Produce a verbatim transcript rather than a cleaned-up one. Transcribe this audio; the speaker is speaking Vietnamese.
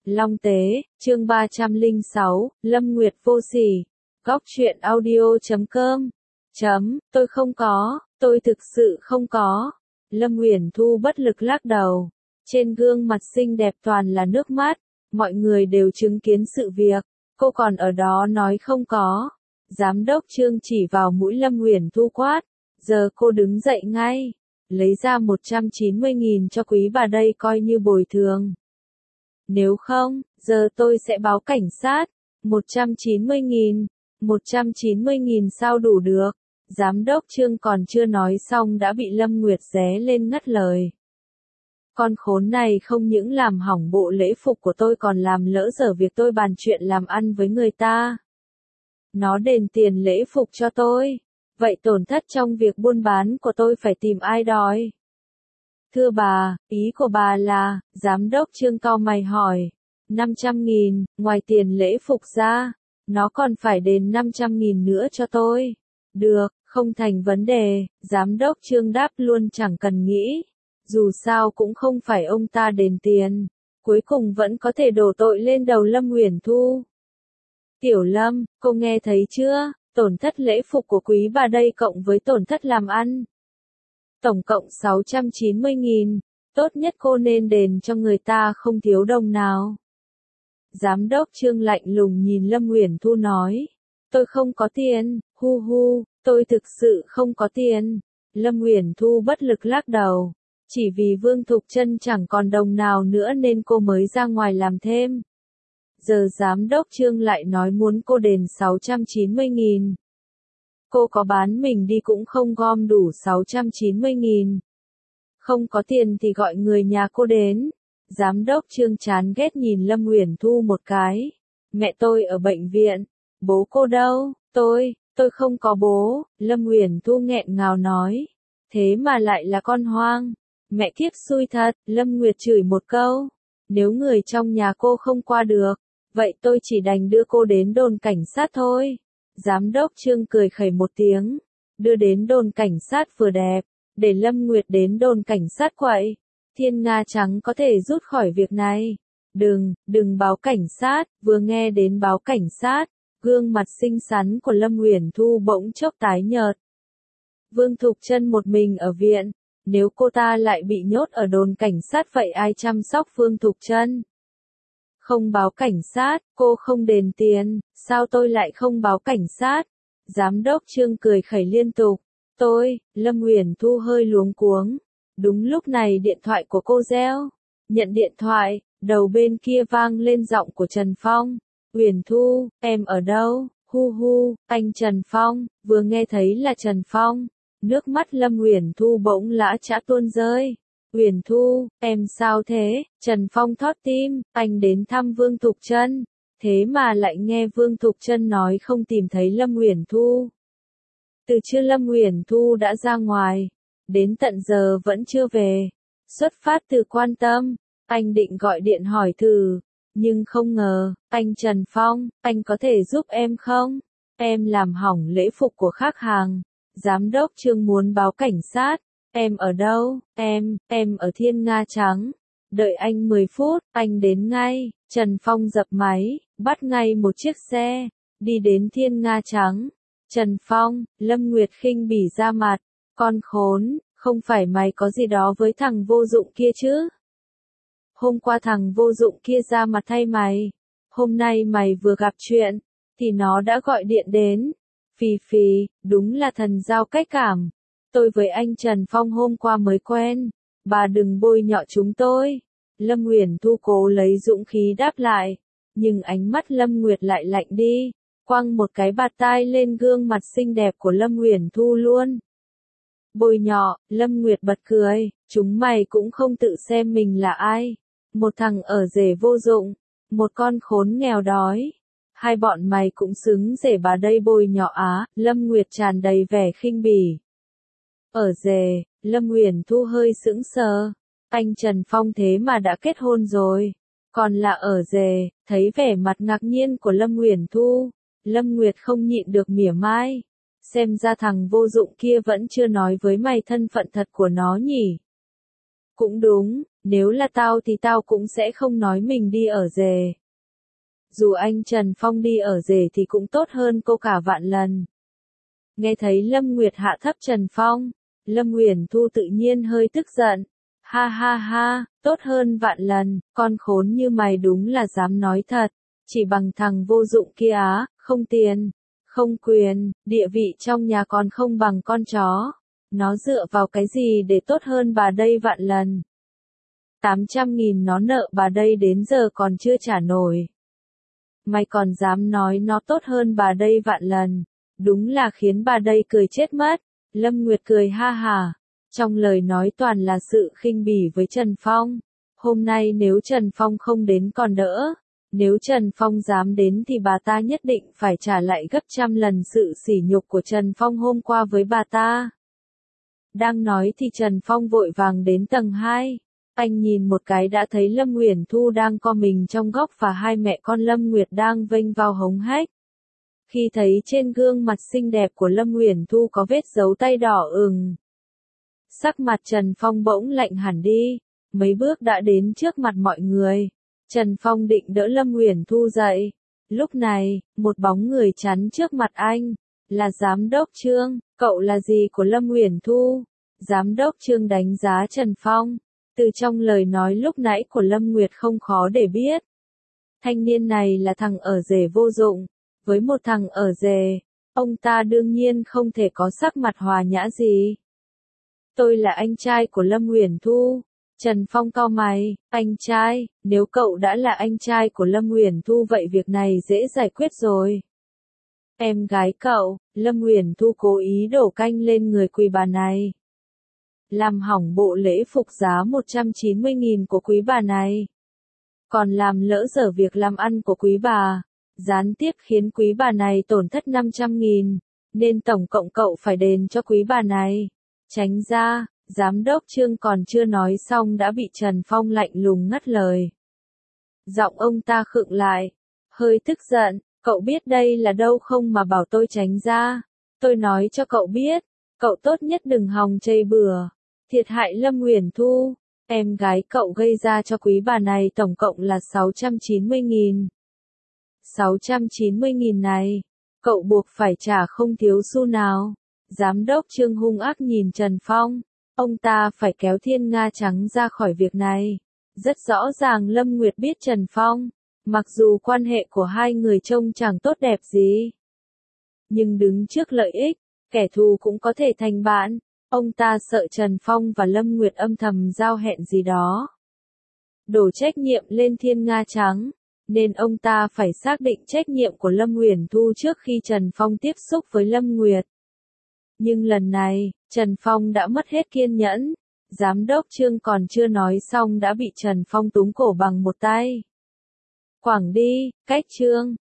Long Tế, chương ba trăm lẻ sáu, Lâm Nguyệt vô sỉ. Góc truyện audio chấm com. Chấm, tôi không có, tôi thực sự không có. Lâm Uyển Thu bất lực lắc đầu. Trên gương mặt xinh đẹp toàn là nước mắt. Mọi người đều chứng kiến sự việc. Cô còn ở đó nói không có. Giám đốc Trương chỉ vào mũi Lâm Uyển Thu quát. Giờ cô đứng dậy ngay. Lấy ra một trăm chín mươi nghìn cho quý bà đây coi như bồi thường. Nếu không, giờ tôi sẽ báo cảnh sát. một trăm chín mươi nghìn. một trăm chín mươi nghìn sao đủ được. Giám đốc Trương còn chưa nói xong đã bị Lâm Nguyệt ré lên ngắt lời. Con khốn này không những làm hỏng bộ lễ phục của tôi còn làm lỡ dở việc tôi bàn chuyện làm ăn với người ta. Nó đền tiền lễ phục cho tôi. Vậy tổn thất trong việc buôn bán của tôi phải tìm ai đòi? Thưa bà, ý của bà là, giám đốc Trương cau mày hỏi. năm trăm nghìn, ngoài tiền lễ phục ra, nó còn phải đền năm trăm nghìn nữa cho tôi. Được, không thành vấn đề, giám đốc Trương đáp luôn chẳng cần nghĩ. Dù sao cũng không phải ông ta đền tiền. Cuối cùng vẫn có thể đổ tội lên đầu Lâm Uyển Thu. Tiểu Lâm, cô nghe thấy chưa? Tổn thất lễ phục của quý bà đây cộng với tổn thất làm ăn. Tổng cộng sáu trăm chín mươi nghìn. Tốt nhất cô nên đền cho người ta không thiếu đồng nào. Giám đốc Trương lạnh lùng nhìn Lâm Uyển Thu nói. Tôi không có tiền, hu hu, tôi thực sự không có tiền. Lâm Uyển Thu bất lực lắc đầu. Chỉ vì Vương Thục Trân chẳng còn đồng nào nữa nên cô mới ra ngoài làm thêm. Giờ giám đốc Trương lại nói muốn cô đền sáu trăm chín mươi nghìn. Cô có bán mình đi cũng không gom đủ sáu trăm chín mươi nghìn. Không có tiền thì gọi người nhà cô đến. Giám đốc Trương chán ghét nhìn Lâm Uyển Thu một cái. Mẹ tôi ở bệnh viện. Bố cô đâu? Tôi, tôi không có bố. Lâm Uyển Thu nghẹn ngào nói. Thế mà lại là con hoang. Mẹ kiếp xui thật. Lâm Nguyệt chửi một câu. Nếu người trong nhà cô không qua được, vậy tôi chỉ đành đưa cô đến đồn cảnh sát thôi. Giám đốc Trương cười khẩy một tiếng. Đưa đến đồn cảnh sát vừa đẹp. Để Lâm Nguyệt đến đồn cảnh sát quậy. Thiên Nga Trắng có thể rút khỏi việc này. Đừng, đừng báo cảnh sát. Vừa nghe đến báo cảnh sát, gương mặt xinh xắn của Lâm Uyển Thu bỗng chốc tái nhợt. Vương Thục Trân một mình ở viện. Nếu cô ta lại bị nhốt ở đồn cảnh sát vậy ai chăm sóc Vương Thục Trân? Không báo cảnh sát, cô không đền tiền, sao tôi lại không báo cảnh sát? Giám đốc Trương cười khẩy liên tục. Tôi, Lâm Uyển Thu hơi luống cuống. Đúng lúc này điện thoại của cô reo. Nhận điện thoại, đầu bên kia vang lên giọng của Trần Phong. Uyển Thu, em ở đâu? Hu hu, anh Trần Phong. Vừa nghe thấy là Trần Phong, nước mắt Lâm Uyển Thu bỗng lã chã tuôn rơi. Uyển Thu, em sao thế? Trần Phong thót tim, anh đến thăm Vương Thục Trân. Thế mà lại nghe Vương Thục Trân nói không tìm thấy Lâm Uyển Thu. Từ trưa Lâm Uyển Thu đã ra ngoài, đến tận giờ vẫn chưa về. Xuất phát từ quan tâm, anh định gọi điện hỏi thử, nhưng không ngờ, anh Trần Phong, anh có thể giúp em không? Em làm hỏng lễ phục của khách hàng. Giám đốc Trương muốn báo cảnh sát. Em ở đâu? Em, em ở Thiên Nga Trắng. Đợi anh mười phút, anh đến ngay. Trần Phong dập máy, bắt ngay một chiếc xe, đi đến Thiên Nga Trắng. Trần Phong, Lâm Nguyệt khinh bỉ ra mặt. Con khốn, không phải mày có gì đó với thằng vô dụng kia chứ? Hôm qua thằng vô dụng kia ra mặt thay mày. Hôm nay mày vừa gặp chuyện, thì nó đã gọi điện đến. Phì phì, đúng là thần giao cách cảm. Tôi với anh Trần Phong hôm qua mới quen. Bà đừng bôi nhọ chúng tôi. Lâm Uyển Thu cố lấy dũng khí đáp lại. Nhưng ánh mắt Lâm Nguyệt lại lạnh đi. Quăng một cái bạt tai lên gương mặt xinh đẹp của Lâm Uyển Thu luôn. Bôi nhọ, Lâm Nguyệt bật cười. Chúng mày cũng không tự xem mình là ai. Một thằng ở rể vô dụng. Một con khốn nghèo đói. Hai bọn mày cũng xứng rể bà đây bôi nhọ á. Lâm Nguyệt tràn đầy vẻ khinh bỉ. Ở rể, Lâm Uyển Thu hơi sững sờ. Anh Trần Phong thế mà đã kết hôn rồi. Còn là ở rể, thấy vẻ mặt ngạc nhiên của Lâm Uyển Thu. Lâm Nguyệt không nhịn được mỉa mai. Xem ra thằng vô dụng kia vẫn chưa nói với mày thân phận thật của nó nhỉ. Cũng đúng, Nếu là tao thì tao cũng sẽ không nói mình đi ở rể. Dù anh Trần Phong đi ở rể thì cũng tốt hơn cô cả vạn lần. Nghe thấy Lâm Nguyệt hạ thấp Trần Phong, Lâm Uyển Thu tự nhiên hơi tức giận. Ha ha ha, tốt hơn vạn lần, con khốn như mày đúng là dám nói thật. Chỉ bằng thằng vô dụng kia á, không tiền, không quyền, địa vị trong nhà còn không bằng con chó. Nó dựa vào cái gì để tốt hơn bà đây vạn lần? tám trăm nghìn nó nợ bà đây đến giờ còn chưa trả nổi. Mày còn dám nói nó tốt hơn bà đây vạn lần, đúng là khiến bà đây cười chết mất. Lâm Nguyệt cười ha hả, trong lời nói toàn là sự khinh bỉ với Trần Phong. Hôm nay nếu Trần Phong không đến còn đỡ, nếu Trần Phong dám đến thì bà ta nhất định phải trả lại gấp trăm lần sự sỉ nhục của Trần Phong hôm qua với bà ta. Đang nói thì Trần Phong vội vàng đến tầng hai. Anh nhìn một cái đã thấy Lâm Uyển Thu đang co mình trong góc và hai mẹ con Lâm Nguyệt đang vênh vào hống hách. Khi thấy trên gương mặt xinh đẹp của Lâm Uyển Thu có vết dấu tay đỏ ửng, sắc mặt Trần Phong bỗng lạnh hẳn đi, mấy bước đã đến trước mặt mọi người. Trần Phong định đỡ Lâm Uyển Thu dậy. Lúc này, một bóng người chắn trước mặt anh, là Giám đốc Trương. Cậu là gì của Lâm Uyển Thu? Giám đốc Trương đánh giá Trần Phong. Từ trong lời nói lúc nãy của Lâm Nguyệt không khó để biết. Thanh niên này là thằng ở rể vô dụng. Với một thằng ở rể, ông ta đương nhiên không thể có sắc mặt hòa nhã gì. Tôi là anh trai của Lâm Uyển Thu. Trần Phong cau mày, anh trai, nếu cậu đã là anh trai của Lâm Uyển Thu vậy việc này dễ giải quyết rồi. Em gái cậu, Lâm Uyển Thu cố ý đổ canh lên người quý bà này. Làm hỏng bộ lễ phục giá một trăm chín mươi nghìn của quý bà này. Còn làm lỡ dở việc làm ăn của quý bà, gián tiếp khiến quý bà này tổn thất năm trăm nghìn, nên tổng cộng cậu phải đền cho quý bà này. Tránh ra. Giám đốc Trương còn chưa nói xong đã bị Trần Phong lạnh lùng ngắt lời. Giọng ông ta khựng lại, hơi tức giận, cậu biết đây là đâu không mà bảo tôi tránh ra. Tôi nói cho cậu biết, cậu tốt nhất đừng hòng chây bừa, thiệt hại Lâm Uyển Thu. Em gái cậu gây ra cho quý bà này tổng cộng là sáu trăm chín mươi nghìn. sáu trăm chín mươi nghìn này, cậu buộc phải trả không thiếu xu nào. Giám đốc Trương hung ác nhìn Trần Phong. Ông ta phải kéo Thiên Nga Trắng ra khỏi việc này. Rất rõ ràng Lâm Nguyệt biết Trần Phong, mặc dù quan hệ của hai người trông chẳng tốt đẹp gì. Nhưng đứng trước lợi ích, kẻ thù cũng có thể thành bạn. Ông ta sợ Trần Phong và Lâm Nguyệt âm thầm giao hẹn gì đó. Đổ trách nhiệm lên Thiên Nga Trắng, nên ông ta phải xác định trách nhiệm của Lâm Uyển Thu trước khi Trần Phong tiếp xúc với Lâm Nguyệt. Nhưng lần này, Trần Phong đã mất hết kiên nhẫn. Giám đốc Trương còn chưa nói xong đã bị Trần Phong túm cổ bằng một tay. Quẳng đi, cách Trương.